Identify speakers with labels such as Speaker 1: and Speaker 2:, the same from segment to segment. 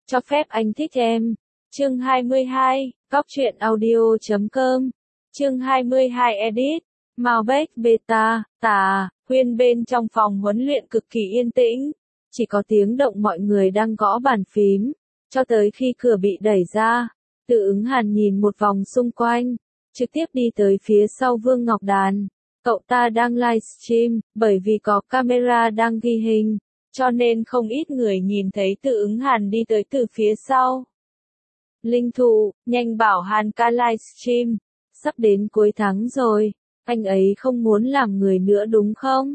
Speaker 1: Cho phép anh thích em. Chương 22, cóc truyện audio.com. Chương 22 edit. Malbec Beta, Huyên bên trong phòng huấn luyện cực kỳ yên tĩnh. Chỉ có tiếng động mọi người đang gõ bàn phím. Cho tới khi cửa bị đẩy ra, Tự Ứng Hàn nhìn một vòng xung quanh, trực tiếp đi tới phía sau Vương Ngọc Đàn. Cậu ta đang livestream, bởi vì có camera đang ghi hình, cho nên không ít người nhìn thấy Tự Ứng Hàn đi tới từ phía sau. Linh Thụ, nhanh bảo Hàn ca livestream, sắp đến cuối tháng rồi, anh ấy không muốn làm người nữa đúng không?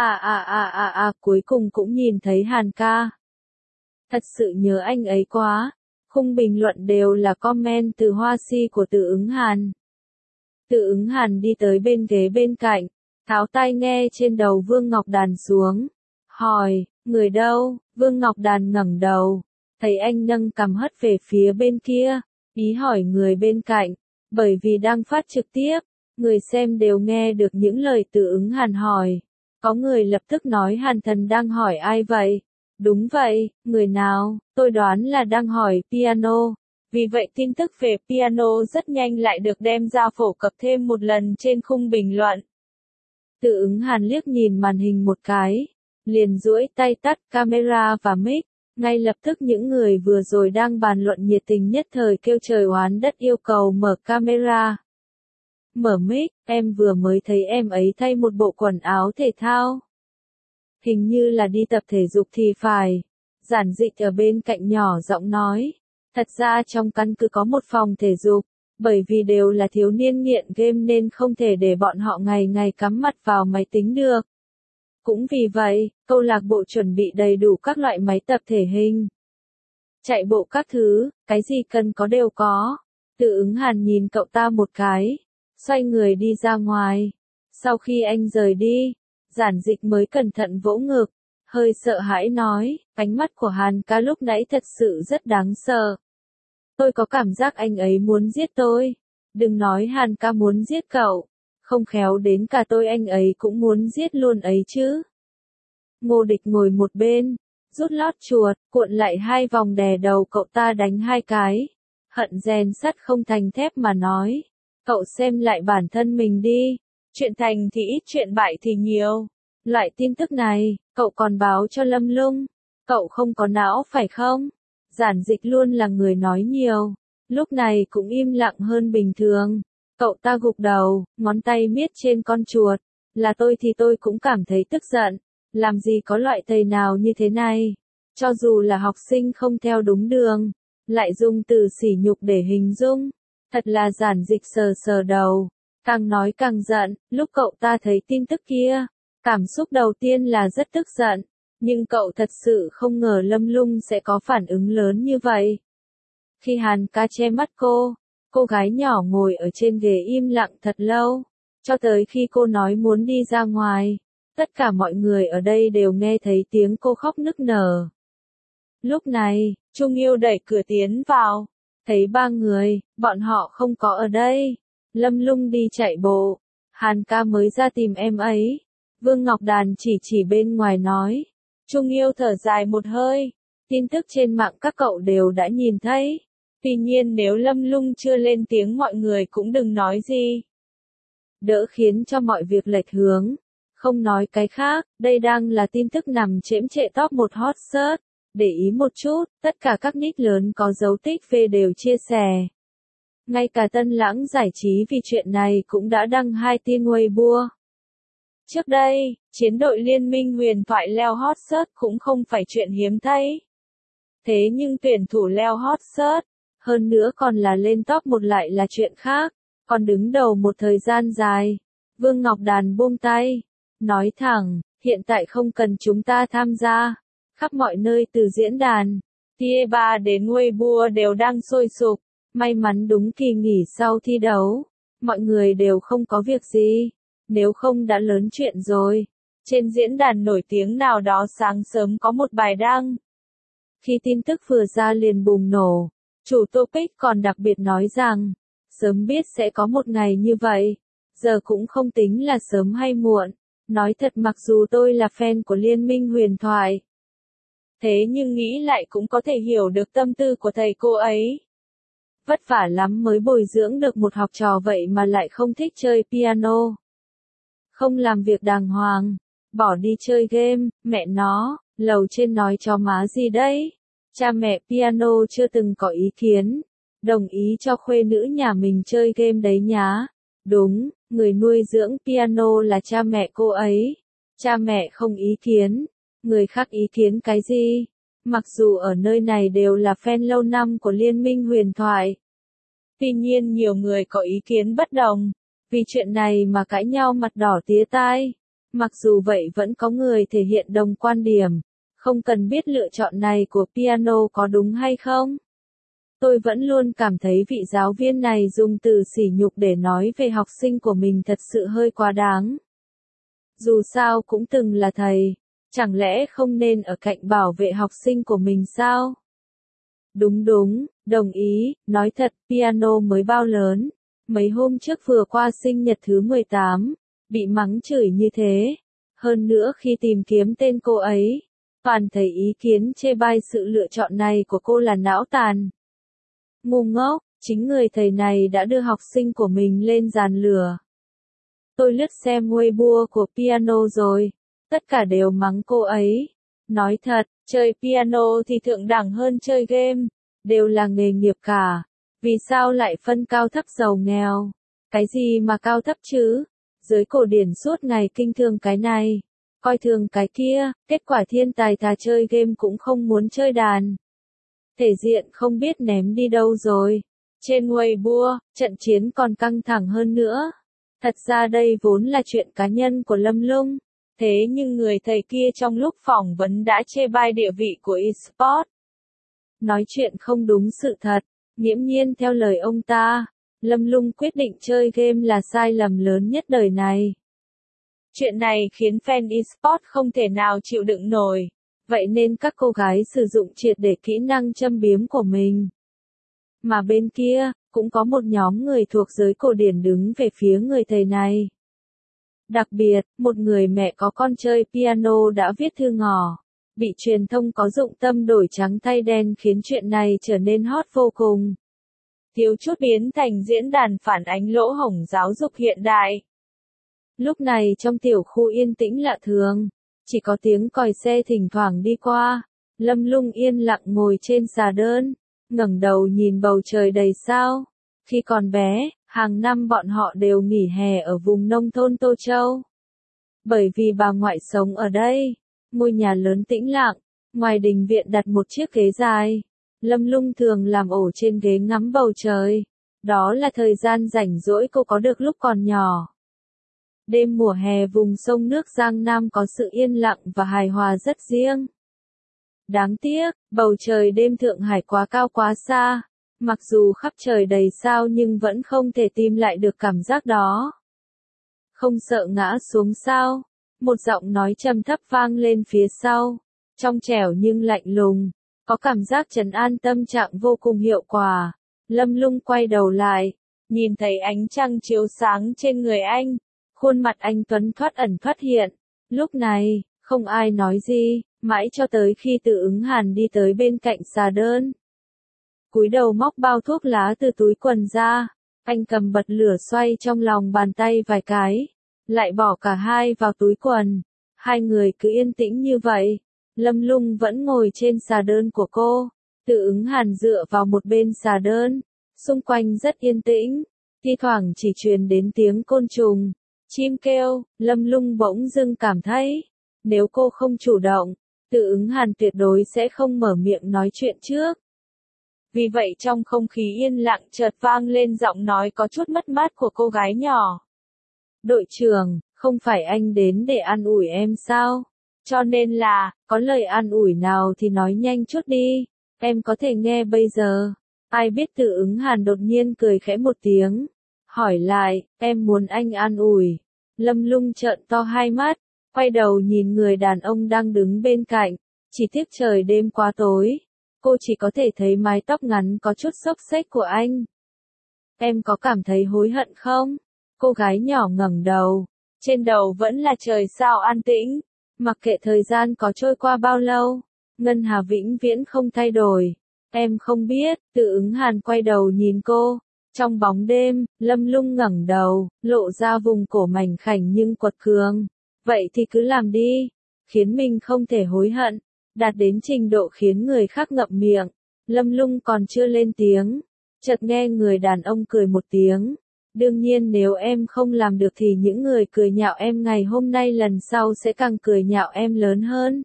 Speaker 1: Cuối cùng cũng nhìn thấy Hàn ca. Thật sự nhớ anh ấy quá. Khung bình luận đều là comment từ hoa si của Tự Ứng Hàn. Tự Ứng Hàn đi tới bên ghế bên cạnh, tháo tai nghe trên đầu Vương Ngọc Đàn xuống, hỏi, người đâu? Vương Ngọc Đàn ngẩng đầu, thấy anh nâng cằm hất về phía bên kia, ý hỏi người bên cạnh, bởi vì đang phát trực tiếp, người xem đều nghe được những lời Tự Ứng Hàn hỏi. Có người lập tức nói Hàn Thần đang hỏi ai vậy? Đúng vậy, người nào? Tôi đoán là đang hỏi piano. Vì vậy tin tức về piano rất nhanh lại được đem ra phổ cập thêm một lần trên khung bình luận. Tự Ứng Hàn liếc nhìn màn hình một cái, liền duỗi tay tắt camera và mic, ngay lập tức những người vừa rồi đang bàn luận nhiệt tình nhất thời kêu trời oán đất yêu cầu mở camera. Mở mic, em vừa mới thấy em ấy thay một bộ quần áo thể thao. Hình như là đi tập thể dục thì phải. Giản Dịch ở bên cạnh nhỏ giọng nói. Thật ra trong căn cứ có một phòng thể dục, bởi vì đều là thiếu niên nghiện game nên không thể để bọn họ ngày ngày cắm mặt vào máy tính được. Cũng vì vậy, câu lạc bộ chuẩn bị đầy đủ các loại máy tập thể hình, chạy bộ các thứ, cái gì cần có đều có. Tự Ứng Hàn nhìn cậu ta một cái, xoay người đi ra ngoài. Sau khi anh rời đi, Giản Dịch mới cẩn thận vỗ ngực, hơi sợ hãi nói, ánh mắt của Hàn ca lúc nãy thật sự rất đáng sợ. Tôi có cảm giác anh ấy muốn giết tôi. Đừng nói Hàn ca muốn giết cậu, không khéo đến cả tôi anh ấy cũng muốn giết luôn ấy chứ. Ngô Địch ngồi một bên, rút lót chuột, cuộn lại 2 vòng đè đầu cậu ta đánh 2 cái. Hận rèn sắt không thành thép mà nói, cậu xem lại bản thân mình đi. Chuyện thành thì ít chuyện bại thì nhiều. Loại tin tức này, cậu còn báo cho Lâm Lung. Cậu không có não phải không? Giản Dịch luôn là người nói nhiều. Lúc này cũng im lặng hơn bình thường. Cậu ta gục đầu, ngón tay miết trên con chuột. Là tôi thì tôi cũng cảm thấy tức giận. Làm gì có loại thầy nào như thế này? Cho dù là học sinh không theo đúng đường, lại dùng từ sỉ nhục để hình dung. Thật là Giản Dịch sờ sờ đầu. Càng nói càng giận, lúc cậu ta thấy tin tức kia, cảm xúc đầu tiên là rất tức giận, nhưng cậu thật sự không ngờ Lâm Lung sẽ có phản ứng lớn như vậy. Khi Hàn ca che mắt cô gái nhỏ ngồi ở trên ghế im lặng thật lâu, cho tới khi cô nói muốn đi ra ngoài, tất cả mọi người ở đây đều nghe thấy tiếng cô khóc nức nở. Lúc này, Trung Yêu đẩy cửa tiến vào, thấy 3 người, bọn họ không có ở đây. Lâm Lung đi chạy bộ, Hàn ca mới ra tìm em ấy. Vương Ngọc Đàn chỉ bên ngoài nói. Trung Yêu thở dài một hơi. Tin tức trên mạng các cậu đều đã nhìn thấy. Tuy nhiên nếu Lâm Lung chưa lên tiếng mọi người cũng đừng nói gì. Đỡ khiến cho mọi việc lệch hướng. Không nói cái khác, đây đang là tin tức nằm chễm chệ top 1 hot search. Để ý một chút, tất cả các nick lớn có dấu tích V đều chia sẻ. Ngay cả Tân Lãng giải trí vì chuyện này cũng đã đăng 2 tin Weibo. Trước đây, chiến đội Liên minh huyền thoại leo hot search cũng không phải chuyện hiếm thấy. Thế nhưng tuyển thủ leo hot search, hơn nữa còn là lên top 1 lại là chuyện khác, còn đứng đầu một thời gian dài. Vương Ngọc Đàn buông tay, nói thẳng, hiện tại không cần chúng ta tham gia. Khắp mọi nơi từ diễn đàn, Tier3 đến Weibo đều đang sôi sục. May mắn đúng kỳ nghỉ sau thi đấu, mọi người đều không có việc gì, nếu không đã lớn chuyện rồi. Trên diễn đàn nổi tiếng nào đó sáng sớm có một bài đăng. Khi tin tức vừa ra liền bùng nổ, chủ topic còn đặc biệt nói rằng, sớm biết sẽ có một ngày như vậy, giờ cũng không tính là sớm hay muộn. Nói thật mặc dù tôi là fan của Liên minh huyền thoại, Thế nhưng nghĩ lại cũng có thể hiểu được tâm tư của thầy cô ấy. Vất vả lắm mới bồi dưỡng được một học trò vậy mà lại không thích chơi piano. Không làm việc đàng hoàng, bỏ đi chơi game, mẹ nó, lầu trên nói cho má gì đấy. Cha mẹ piano chưa từng có ý kiến, đồng ý cho khuê nữ nhà mình chơi game đấy nhá. Đúng, người nuôi dưỡng piano là cha mẹ cô ấy. Cha mẹ không ý kiến, người khác ý kiến cái gì? Mặc dù ở nơi này đều là fan lâu năm của Liên minh huyền thoại. Tuy nhiên nhiều người có ý kiến bất đồng, vì chuyện này mà cãi nhau mặt đỏ tía tai. Mặc dù vậy vẫn có người thể hiện đồng quan điểm, không cần biết lựa chọn này của piano có đúng hay không. Tôi vẫn luôn cảm thấy vị giáo viên này dùng từ sỉ nhục để nói về học sinh của mình thật sự hơi quá đáng. Dù sao cũng từng là thầy, chẳng lẽ không nên ở cạnh bảo vệ học sinh của mình sao? Đúng đúng, đồng ý, nói thật, piano mới bao lớn. Mấy hôm trước vừa qua sinh nhật thứ 18, bị mắng chửi như thế. Hơn nữa khi tìm kiếm tên cô ấy, toàn thấy ý kiến chê bai sự lựa chọn này của cô là não tàn. Ngu ngốc, chính người thầy này đã đưa học sinh của mình lên giàn lửa. Tôi lướt xem Weibo của piano rồi, tất cả đều mắng cô ấy. Nói thật, chơi piano thì thượng đẳng hơn chơi game, đều là nghề nghiệp cả. Vì sao lại phân cao thấp giàu nghèo? Cái gì mà cao thấp chứ? Giới cổ điển suốt ngày kinh thường cái này, coi thường cái kia, kết quả thiên tài thà chơi game cũng không muốn chơi đàn. Thể diện không biết ném đi đâu rồi. Trên Weibo, trận chiến còn căng thẳng hơn nữa. Thật ra đây vốn là chuyện cá nhân của Lâm Lung. Thế nhưng người thầy kia trong lúc phỏng vấn đã chê bai địa vị của eSports. Nói chuyện không đúng sự thật, nghiễm nhiên theo lời ông ta, Lâm Lung quyết định chơi game là sai lầm lớn nhất đời này. Chuyện này khiến fan eSports không thể nào chịu đựng nổi, vậy nên các cô gái sử dụng triệt để kỹ năng châm biếm của mình. Mà bên kia, cũng có một nhóm người thuộc giới cổ điển đứng về phía người thầy này. Đặc biệt, một người mẹ có con chơi piano đã viết thư ngỏ, bị truyền thông có dụng tâm đổi trắng thay đen khiến chuyện này trở nên hot vô cùng. Thiếu chút biến thành diễn đàn phản ánh lỗ hổng giáo dục hiện đại. Lúc này trong tiểu khu yên tĩnh lạ thường, chỉ có tiếng còi xe thỉnh thoảng đi qua. Lâm Lung yên lặng ngồi trên xà đơn, ngẩng đầu nhìn bầu trời đầy sao. Khi còn bé, hàng năm bọn họ đều nghỉ hè ở vùng nông thôn Tô Châu. Bởi vì bà ngoại sống ở đây, ngôi nhà lớn tĩnh lặng, ngoài đình viện đặt một chiếc ghế dài. Lâm Lung thường làm ổ trên ghế ngắm bầu trời. Đó là thời gian rảnh rỗi cô có được lúc còn nhỏ. Đêm mùa hè vùng sông nước Giang Nam có sự yên lặng và hài hòa rất riêng. Đáng tiếc, bầu trời đêm Thượng Hải quá cao quá xa. Mặc dù khắp trời đầy sao nhưng vẫn không thể tìm lại được cảm giác đó. Không sợ ngã xuống sao? Một giọng nói trầm thấp vang lên phía sau. Trong trẻo nhưng lạnh lùng. Có cảm giác trấn an tâm trạng vô cùng hiệu quả. Lâm Lung quay đầu lại. Nhìn thấy ánh trăng chiếu sáng trên người anh. Khuôn mặt anh tuấn thoát ẩn thoát hiện. Lúc này, không ai nói gì. Mãi cho tới khi Từ Ứng Hàn đi tới bên cạnh xà đơn. Cúi đầu móc bao thuốc lá từ túi quần ra. Anh cầm bật lửa xoay trong lòng bàn tay vài cái. Lại bỏ cả hai vào túi quần. Hai người cứ yên tĩnh như vậy. Lâm Lung vẫn ngồi trên xà đơn của cô. Từ Ứng Hàn dựa vào một bên xà đơn. Xung quanh rất yên tĩnh. Thi thoảng chỉ truyền đến tiếng côn trùng, chim kêu. Lâm Lung bỗng dưng cảm thấy, nếu cô không chủ động, Từ Ứng Hàn tuyệt đối sẽ không mở miệng nói chuyện trước. Vì vậy trong không khí yên lặng chợt vang lên giọng nói có chút mất mát của cô gái nhỏ. Đội trưởng, không phải anh đến để an ủi em sao? Cho nên là, có lời an ủi nào thì nói nhanh chút đi, em có thể nghe bây giờ. Ai biết Từ Ứng Hàn đột nhiên cười khẽ một tiếng, hỏi lại, em muốn anh an ủi. Lâm Lung trợn to hai mắt, quay đầu nhìn người đàn ông đang đứng bên cạnh, chỉ tiếc trời đêm quá tối. Cô chỉ có thể thấy mái tóc ngắn có chút xốc xếch của anh. Em có cảm thấy hối hận không? Cô gái nhỏ ngẩng đầu. Trên đầu vẫn là trời sao an tĩnh. Mặc kệ thời gian có trôi qua bao lâu, Ngân Hà vĩnh viễn không thay đổi. Em không biết, Tự Ứng Hàn quay đầu nhìn cô. Trong bóng đêm, Lâm Lung ngẩng đầu, lộ ra vùng cổ mảnh khảnh nhưng quật cường. Vậy thì cứ làm đi, khiến mình không thể hối hận, đạt đến trình độ khiến người khác ngậm miệng. Lâm Lung còn chưa lên tiếng, chợt nghe người đàn ông cười một tiếng. Đương nhiên nếu em không làm được thì những người cười nhạo em ngày hôm nay lần sau sẽ càng cười nhạo em lớn hơn.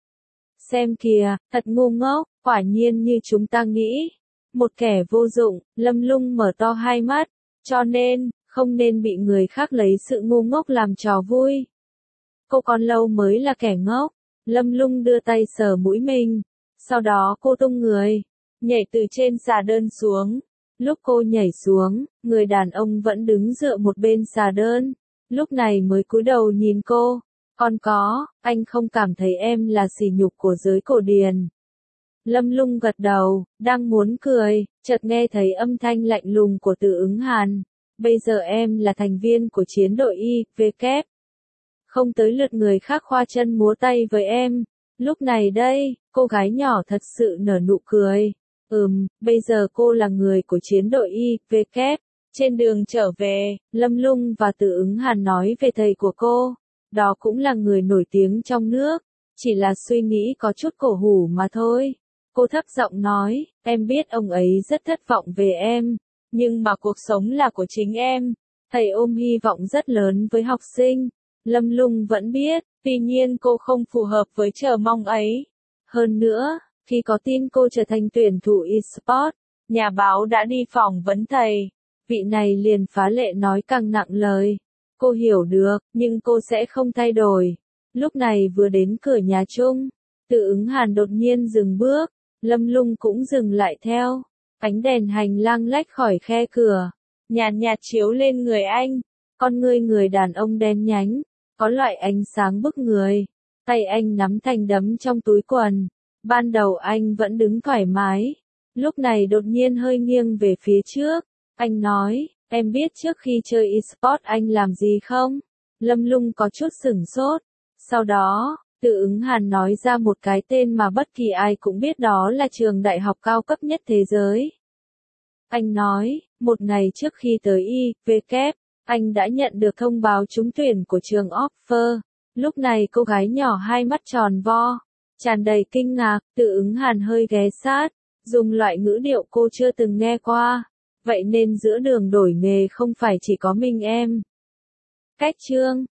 Speaker 1: Xem kìa, thật ngu ngốc, quả nhiên như chúng ta nghĩ. Một kẻ vô dụng, Lâm Lung mở to hai mắt, cho nên, không nên bị người khác lấy sự ngu ngốc làm trò vui. Cô còn lâu mới là kẻ ngốc. Lâm Lung đưa tay sờ mũi mình, sau đó cô tung người, nhảy từ trên xà đơn xuống. Lúc cô nhảy xuống, người đàn ông vẫn đứng dựa một bên xà đơn, lúc này mới cúi đầu nhìn cô. Còn có, anh không cảm thấy em là sỉ nhục của giới cổ điển. Lâm Lung gật đầu, đang muốn cười, chợt nghe thấy âm thanh lạnh lùng của Tự Ứng Hàn. Bây giờ em là thành viên của chiến đội Y.V.K. Không tới lượt người khác khoa chân múa tay với em. Lúc này đây, cô gái nhỏ thật sự nở nụ cười. Bây giờ cô là người của chiến đội Y.V.K. Trên đường trở về, Lâm Lung và Tự Ứng Hàn nói về thầy của cô. Đó cũng là người nổi tiếng trong nước. Chỉ là suy nghĩ có chút cổ hủ mà thôi. Cô thấp giọng nói, em biết ông ấy rất thất vọng về em. Nhưng mà cuộc sống là của chính em. Thầy ôm hy vọng rất lớn với học sinh. Lâm Lung vẫn biết, tuy nhiên cô không phù hợp với chờ mong ấy. Hơn nữa, khi có tin cô trở thành tuyển thủ eSports, nhà báo đã đi phỏng vấn thầy. Vị này liền phá lệ nói càng nặng lời. Cô hiểu được, nhưng cô sẽ không thay đổi. Lúc này vừa đến cửa nhà chung, Tự Ứng Hàn đột nhiên dừng bước, Lâm Lung cũng dừng lại theo. Ánh đèn hành lang lách khỏi khe cửa, nhàn nhạt chiếu lên người anh. Con ngươi người đàn ông đen nhánh, có loại ánh sáng bức người. Tay anh nắm thành đấm trong túi quần. Ban đầu anh vẫn đứng thoải mái, lúc này đột nhiên hơi nghiêng về phía trước. Anh nói, em biết trước khi chơi eSports anh làm gì không? Lâm Lung có chút sửng sốt. Sau đó, Tự Ứng Hàn nói ra một cái tên mà bất kỳ ai cũng biết, đó là trường đại học cao cấp nhất thế giới. Anh nói, một ngày trước khi tới Y.V.K, anh đã nhận được thông báo trúng tuyển của trường Oxford. Lúc này cô gái nhỏ hai mắt tròn vo, tràn đầy kinh ngạc. Tự Ứng Hàn hơi ghé sát, dùng loại ngữ điệu cô chưa từng nghe qua. Vậy nên giữa đường đổi nghề không phải chỉ có mình em. Cách chương